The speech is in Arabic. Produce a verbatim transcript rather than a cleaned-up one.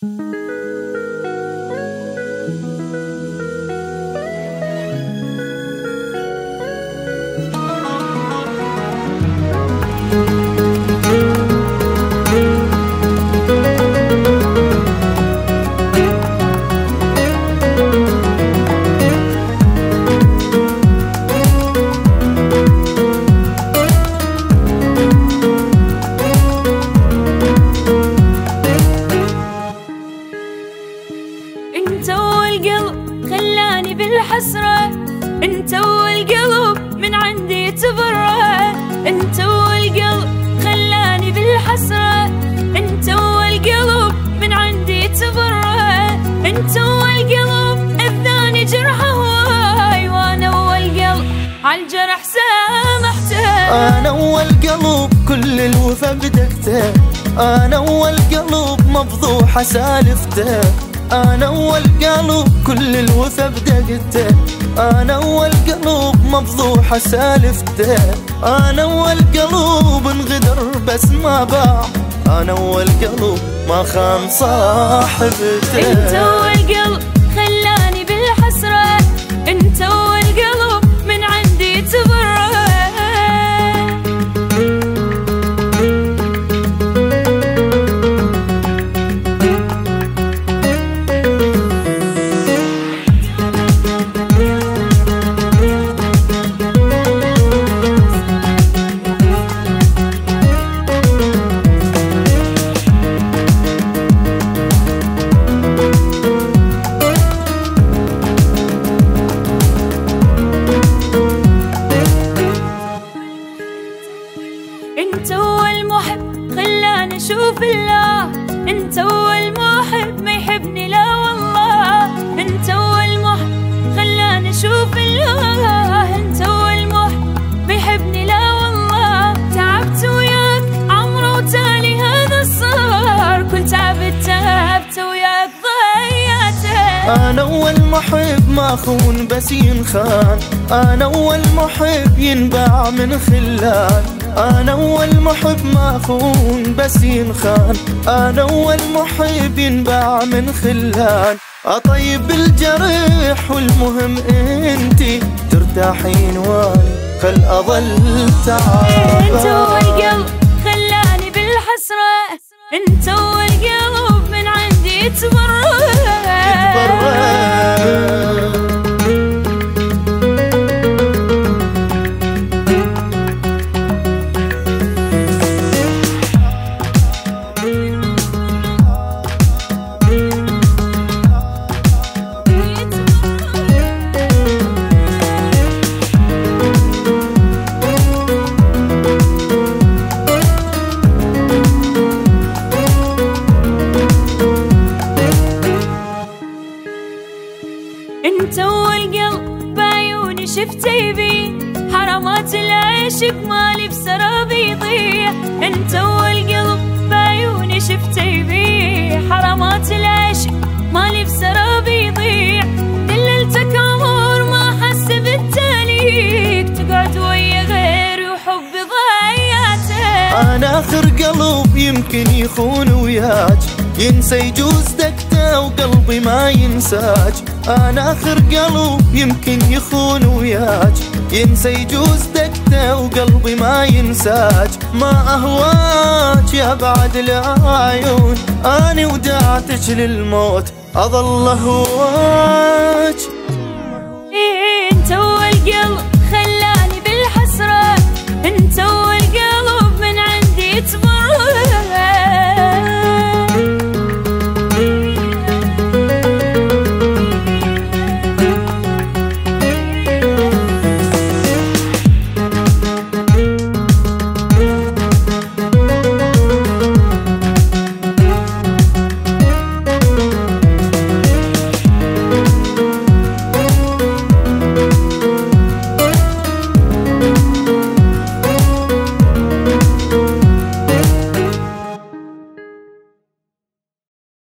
انت والقلب خلاني بالحسرة، انت والقلب من عندي تبرأ، انت والقلب خلاني بالحسرة، انت والقلب من عندي تبرأ، انت والقلب اذاني جرحه هواي، وانا والقلب عالجرح سامحته. انا والقلب كل الوفا بدقته، انا والقلب مفضوحة سالفته، انا والقلب كل الوفا بدقته، انا والقلب مفضوحة سالفته، انا والقلب انغدر بس ما باع، انا والقلب ما خان صاحبته. انت والقلب خلاني بالحسرة، انت والقلب من عندي تبرأ. انت هو المحب خلاني اشوف الله، انت هو المحب ما يحبني لا والله، انت هو المحب خلاني اشوف الله، انت هو المحب ما يحبني لا والله. تعبت وياك عمره وتالي هذا الصار، كل تعبت تعبت وياك ضيعته. انا والمحب ما خون بس ينخان، انا والمحب ينباع من خلان، انا والمحب ما خون بس ينخان، انا والمحب ينباع من خلان. اطيب الجرح والمهم انتي ترتاحين واني خل اظل تعبان. انت والقلب خلاني بالحسرة، انت والقلب من عندي تبرأ. انت والقلب بعيوني شفت يبي، حرامات العيش بمالي بسرابي يضيع، انت والقلب بعيوني شفت يبي، حرامات العيش مالي بسرابي يضيع. دللتك امور ما حس بالتاليك، تقعد ويا غيري وحبي ضيعته. انا اخر قلب يمكن يخون وياك، ينسى يجوز دقته وقلبي ما ينساك، انا اخر قلب يمكن يخون وياك، ينسى يجوز دقته وقلبي ما ينساك. ما اهواك يا بعد العيون، اني ودعتك للموت اظل اهواك. إيه انت والقلب